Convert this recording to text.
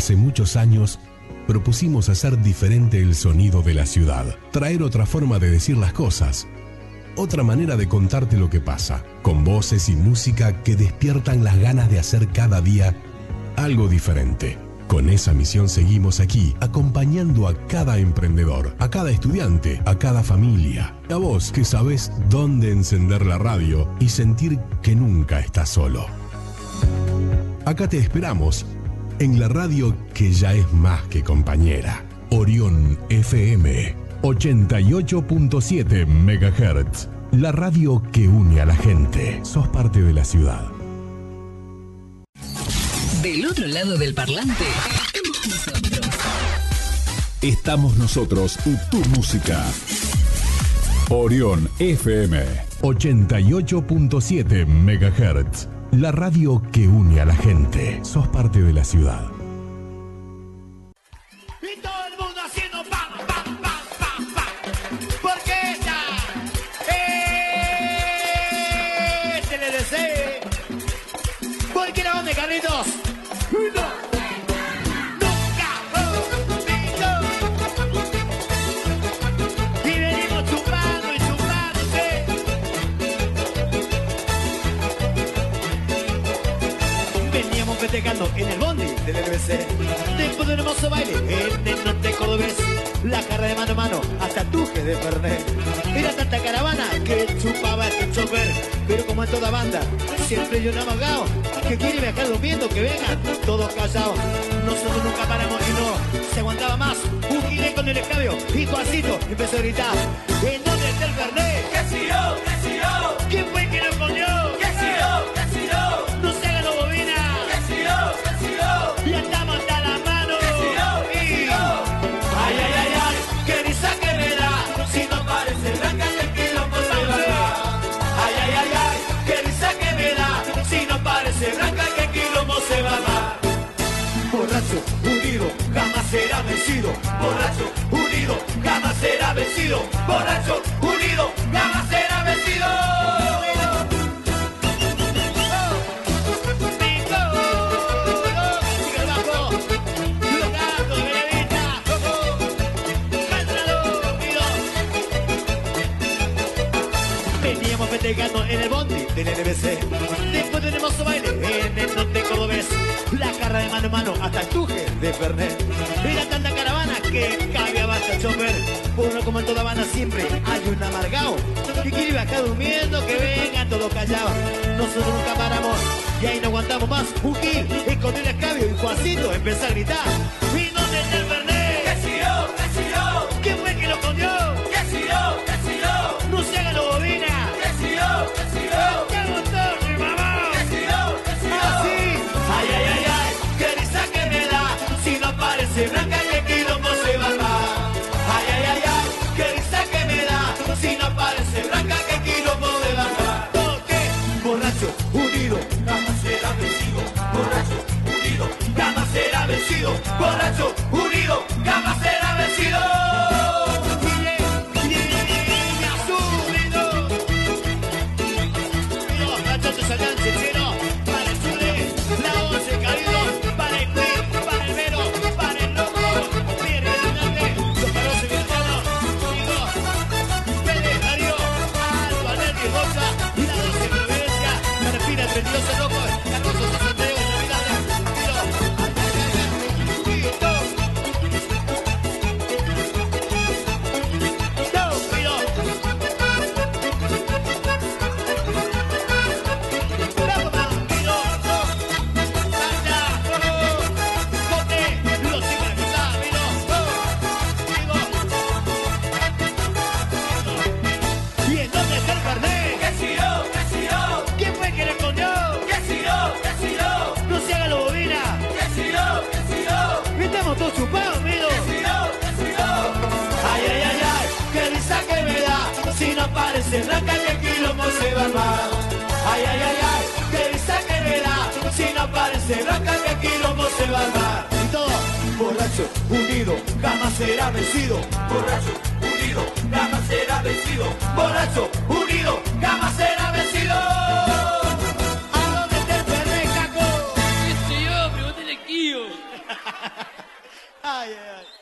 Hace muchos años propusimos hacer diferente el sonido de la ciudad, traer otra forma de decir las cosas, otra manera de contarte lo que pasa, con voces y música que despiertan las ganas de hacer cada día algo diferente. Con esa misión seguimos aquí, acompañando a cada emprendedor, a cada estudiante, a cada familia. A vos que sabés dónde encender la radio y sentir que nunca estás solo. Acá te esperamos, en la radio que ya es más que compañera. Orión FM 88.7 MHz. La radio que une a la gente. Sos parte de la ciudad. Del otro lado del parlante, estamos nosotros. Estamos nosotros, tu música. Orión FM 88.7 MHz. La radio que une a la gente. Sos parte de la ciudad. Y todo el mundo haciendo pam, pam, pam, pam, pam. Porque esta es TLDC. Cualquiera donde, Carlitos. Nunca olvido. Y venimos chupando y chupándose. Veníamos festejando en el bondi del LBC. Después de un hermoso baile en el norte cordobés, la carrera de mano a mano hasta Tuje de Fernet. Era tanta caravana que chupaba este chofer, pero como en toda banda siempre hay un amagado que quiere viajar durmiendo, que vengan todos callados. Nosotros nunca paramos y no se aguantaba más. Un gire con el escabio y Juancito empezó a gritar: ¿en dónde está el Fernet? ¿Qué si yo? ¿Qué si yo? ¿Quién fue que lo coñó? ¿Qué si yo? ¿Qué si yo? No se hagan los bobinas. ¿Qué si yo? ¿Qué si yo? Ya estamos hasta la mano. ¿Qué si yo? ¿Qué si yo? Ay, ay, ay, ay, qué risa que me da. Si no parece blanca que el quilombo se va. Ay, ay, ay, ay, qué risa que me da. Si no parece blanca que el quilombo se va. Borracho, unido, jamás será vencido. Borracho, unido, jamás será vencido. Borracho, unido, jamás será vencido. Veníamos festejando en el bondi del NBC. Después de un hermoso baile en el norte cordobés, la carrera de mano a mano hasta el Tuje de Fernet. Era tanta caravana que cabía basta el chofer. Uno como en toda banda siempre hay un amargado que quiere viajar durmiendo, que vengan todos callados. Nosotros nunca paramos y ahí no aguantamos más. Un gil escondió el escabio y Juancito empezó a gritar: ¿y dónde está el Fernet? ¿Qué si yo? ¿Qué si yo? ¿Quién fue que lo escondió? ¿Qué si yo? ¿Qué si yo? No se hagan los bobinas. ¿Qué si yo? ¿Qué si yo? ¿Qué gustó mi mamá? ¿Qué si yo? ¿Qué si yo? Así. Ay, ay, ay, ay, qué risa que me da. Si no parece blanca que el quilombo se va. Ay, ay, ay, ay, qué risa que me da. Si no parece blanca que el quilombo se va. Porque borracho, unido, jamás será vencido. Borracho, unido, jamás será vencido. Borracho, unido, jamás será vencido. Parece blanca que el quilombo se va mal. Ay, ay, ay, ay, qué risa que me da. Si no parece blanca que el quilombo se va mal. Y todo, borracho, unido, jamás será vencido. Borracho, unido, jamás será vencido. Borracho, unido, jamás será vencido. ¿A dónde te perdés, Caco? ¿Qué sé yo? Pregúntale a Kio. Ay, ay, ay.